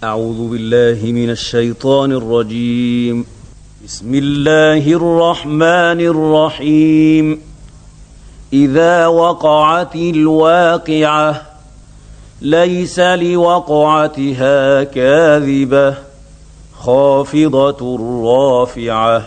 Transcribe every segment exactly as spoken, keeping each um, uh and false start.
أعوذ بالله من الشيطان الرجيم. بسم الله الرحمن الرحيم. إذا وقعت الواقعة ليس لوقعتها كاذبة خافضة رافعة.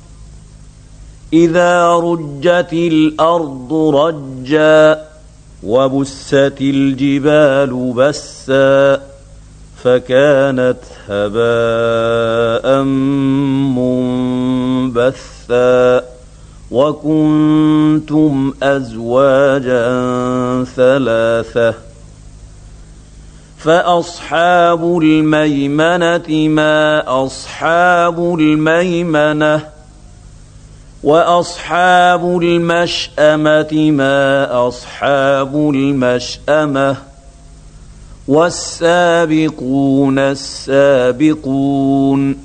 إذا رجت الأرض رجا وبست الجبال بسا فكانت هباء منبثا وكنتم أزواجا ثلاثة. فأصحاب الميمنة ما أصحاب الميمنة وأصحاب المشأمة ما أصحاب المشأمة والسابقون السابقون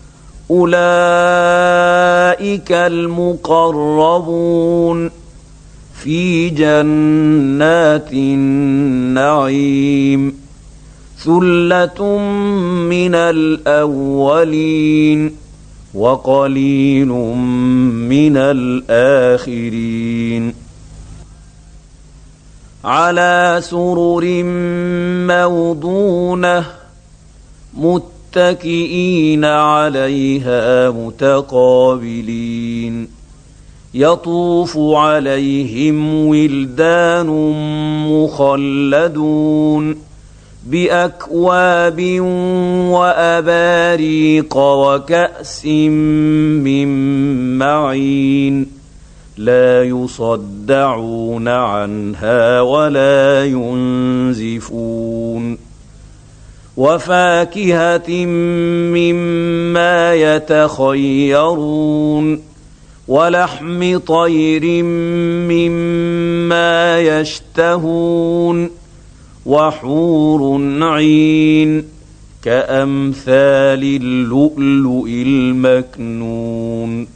أولئك المقربون في جنات النعيم ثلة من الأولين وقليل من الآخرين. على سرر موضونة متكئين عليها متقابلين يطوف عليهم ولدان مخلدون بأكواب وأباريق وكأس من معين لا يصدعون عنها ولا ينزفون. وفاكهة مما يتخيرون ولحم طير مما يشتهون وحور عين كأمثال اللؤلؤ المكنون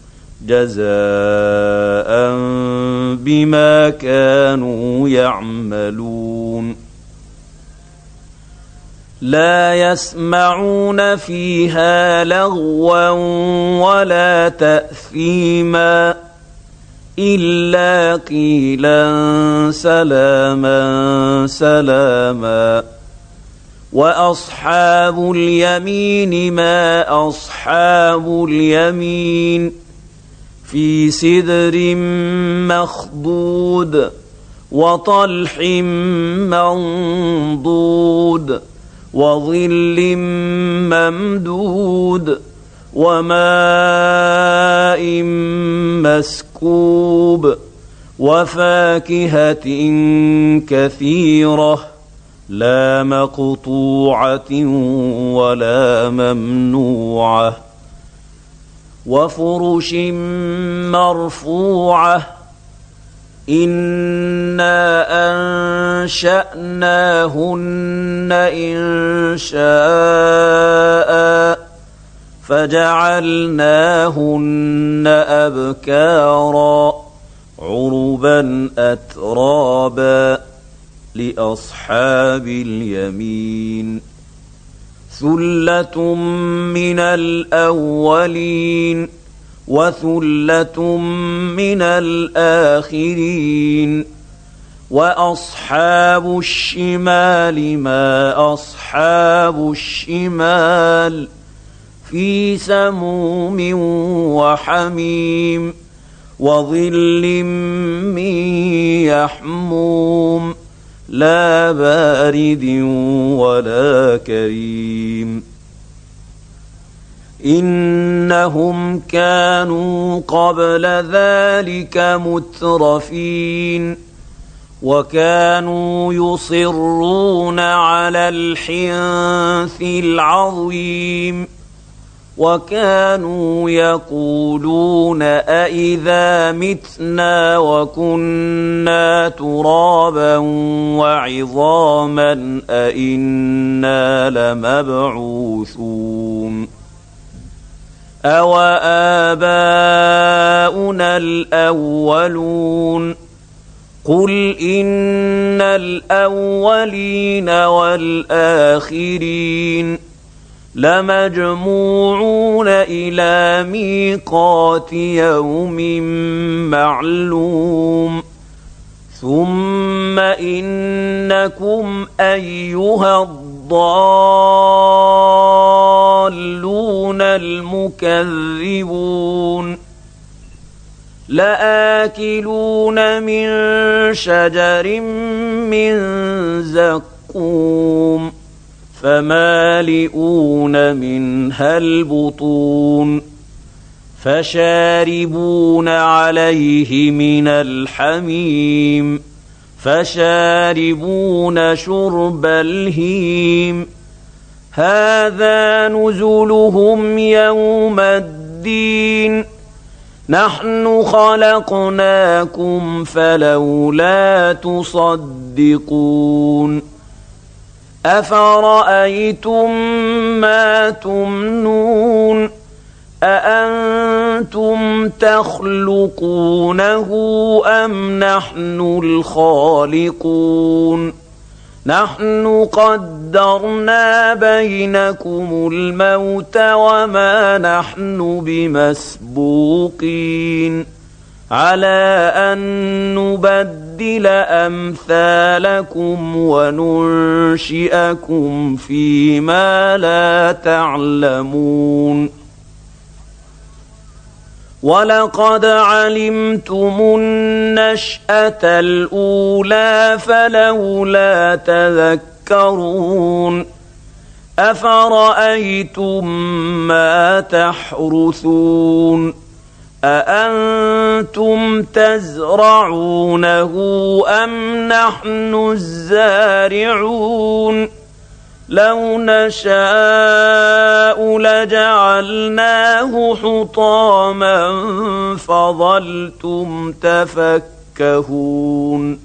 جزاء بما كانوا يعملون. لا يسمعون فيها لغوا ولا تأثيما إلا قيلا سلاما سلاما. وأصحاب اليمين ما أصحاب اليمين في سدر مخضود وطلح منضود وظل ممدود وماء مسكوب وفاكهة كثيرة لا مقطوعة ولا ممنوعة وفرش مرفوعة إنا أنشأناهن إنشاء فجعلناهن أبكارا عربا أترابا لأصحاب اليمين ثلة من الأولين وثلة من الآخرين. وأصحاب الشمال ما أصحاب الشمال في سموم وحميم وظل من يحموم لا بارد ولا كريم. إنهم كانوا قبل ذلك مترفين وكانوا يصرون على الحنث العظيم وكانوا يقولون أإذا متنا وكنا ترابا وعظاما أإنا لمبعوثون أو آباؤنا الأولون قل إن الأولين والآخرين لمجموعون إلى ميقات يوم معلوم ثم إنكم أيها الضالون المكذبون لآكلون من شجر من زقوم فمالئون منها البطون فشاربون عليه من الحميم فشاربون شرب الهيم هذا نزلهم يوم الدين نحن خلقناكم فلولا تصدقون أفرأيتم ما تمنون أأنتم تخلقونه أم نحن الخالقون نحن قدرنا بينكم الموت وما نحن بمسبوقين على أن نبدل أمثالكم وننشئكم فيما لا تعلمون ولقد علمتم النشأة الأولى فلولا تذكرون أفرأيتم ما تحرثون أأنتم تزرعونه أم نحن الزارعون لو نشاء لجعلناه حطاما فظلتم تفكهون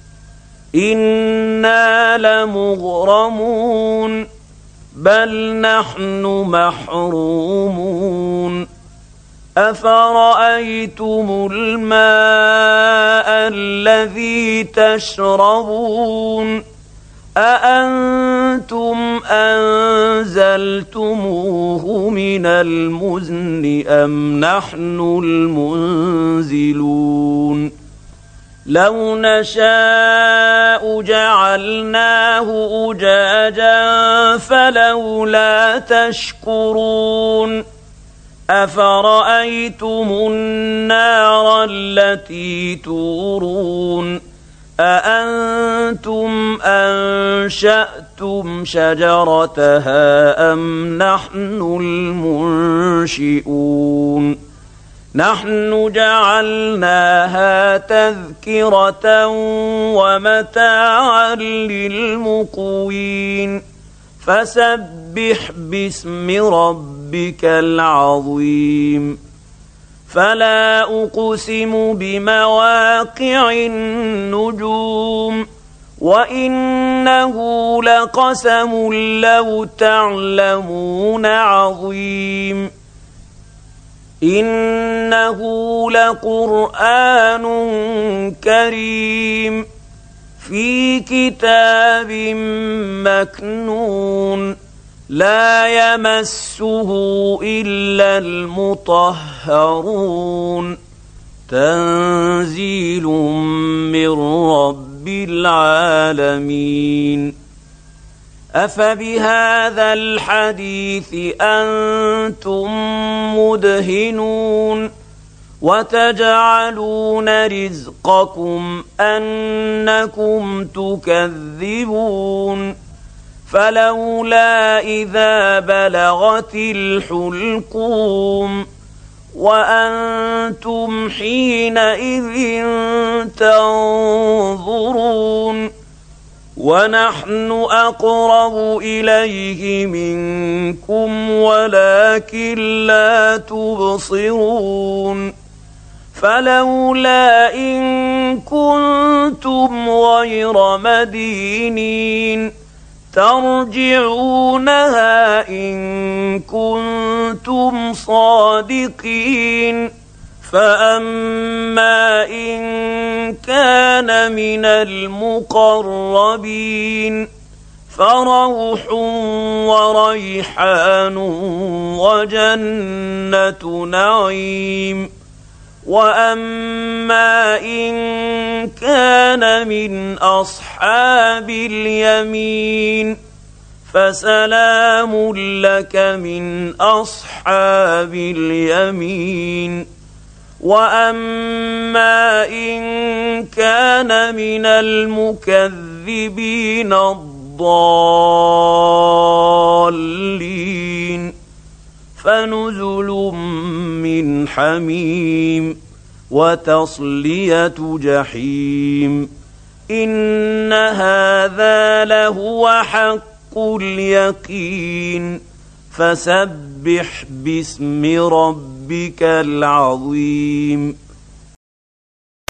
إنا لمغرمون بل نحن محرومون أفرأيتم الماء الذي تشربون أأنتم أنزلتموه من المزن أم نحن المنزلون لو نشاء جعلناه أجاجا فلولا تشكرون أفرأيتم النار التي تورون أأنتم أنشأتم شجرتها أم نحن المنشئون نحن جعلناها تذكرة ومتاعا للمقوين فسبح باسم ربك العظيم فلا أقسم بمواقع النجوم وإنه لقسم لو تعلمون عظيم إنه لقرآن كريم في كتاب مكنون لا يمسه إلا المطهرون تنزيل من رب العالمين أفبهذا الحديث أنتم مدهنون وتجعلون رزقكم أنكم تكذبون فلولا إذا بلغت الحلقوم وأنتم حينئذ تنظرون ونحن أقرب إليه منكم ولكن لا تبصرون فلولا إن كنتم غير مدينين ترجعونها إن كنتم صادقين فأما إن كان من المقربين فروح وريحان وجنة نعيم. وأما إن كان من أصحاب اليمين فسلام لك من أصحاب اليمين. وأما إن كان من المكذبين الضالين فنزل من حميم وتصلية جحيم. إن هذا لهو حق اليقين فسبح باسم ربك العظيم.